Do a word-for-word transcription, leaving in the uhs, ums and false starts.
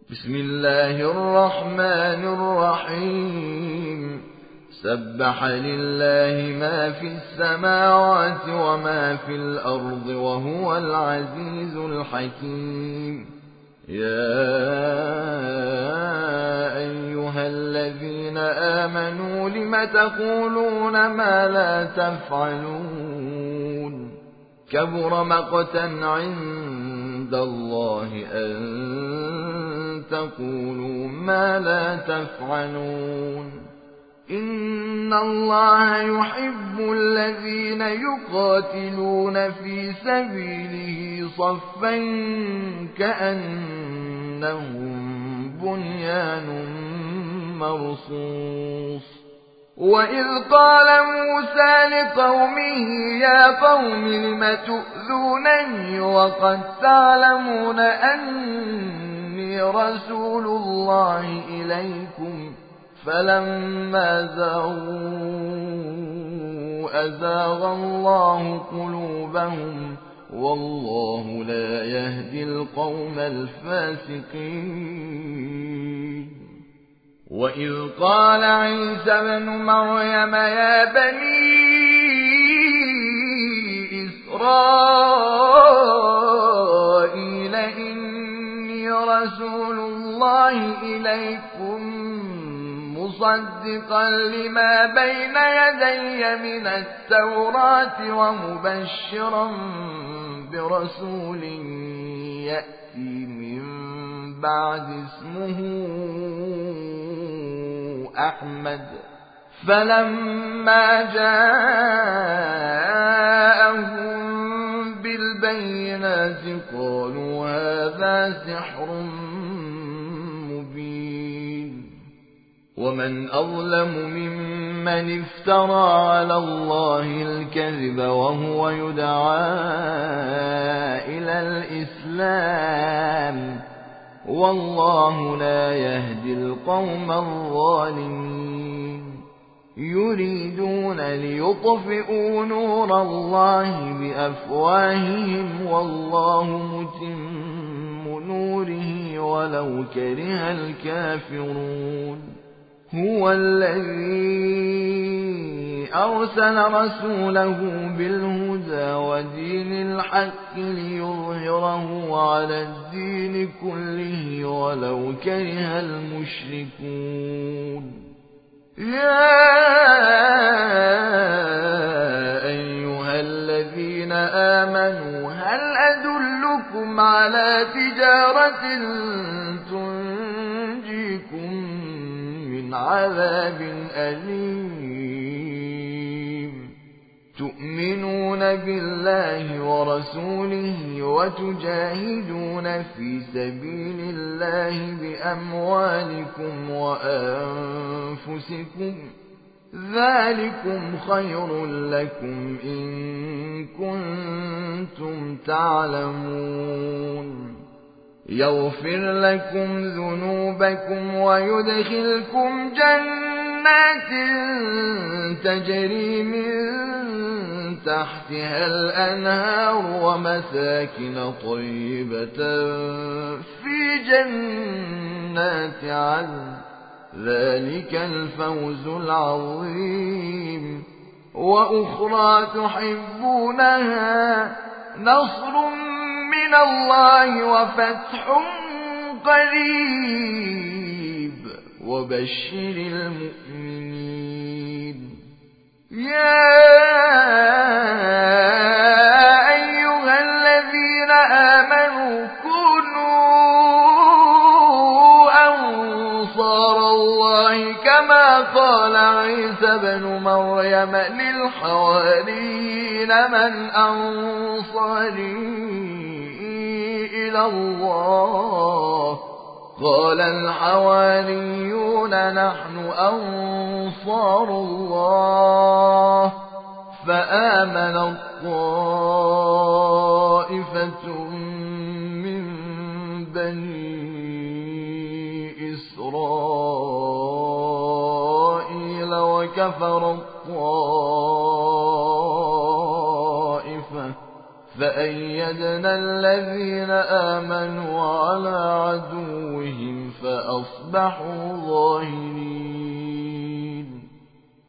بسم الله الرحمن الرحيم سبح لله ما في السماوات وما في الأرض وهو العزيز الحكيم يا أيها الذين آمنوا لم تقولون ما لا تفعلون كبر مقتا عند الله أن تقولوا ما لا تفعلون إن الله يحب الذين يقاتلون في سبيله صفا كأنهم بنيان مرصوص وإذ قال موسى لقومه يا قوم لم تؤذونني وقد تعلمون أني رسول الله إليكم فلما زاغوا أزاغ الله قلوبهم والله لا يهدي القوم الفاسقين وإذ قال عيسى بن مريم يا بني إسرائيل إني رسول الله إليكم مصدقا لما بين يدي من التوراة ومبشرا برسول يأتي من بعد اسمه أحمد فلما جاءهم بالبينات قالوا هذا سحر مبين ومن أظلم ممن افترى على الله الكذب وهو يدعى إلى الإسلام والله لا يهدي القوم الظالمين يريدون ليطفئوا نور الله بأفواههم والله متم نوره ولو كره الكافرون هو الذي أرسل رسوله بالهدى ودين الحق ليظهره على الدين كله ولو كره المشركون يا أيها الذين آمنوا هل أدلكم على تجارة تنجيكم من عذاب أليم تؤمنون بالله ورسوله وتجاهدون في سبيل الله بأموالكم وأنفسكم ذلكم خير لكم إن كنتم تعلمون يغفر لكم ذنوبكم ويدخلكم جنات تجري من تحتها الأنهار ومساكن طيبة في جنات عدن ذلك الفوز العظيم وأخرى تحبونها نصر من الله وفتح قريب وبشر المؤمنين يا أيها الذين آمنوا كونوا أنصار الله كما قال عيسى بن مريم للحواريين من أنصاري إلى الله قال الحواريون نحن أنصار الله فآمن طائفة من بني إسرائيل وكفر الطائفة فأيدنا الذين آمنوا على عدوهم بهم فأصبحوا ظاهرين.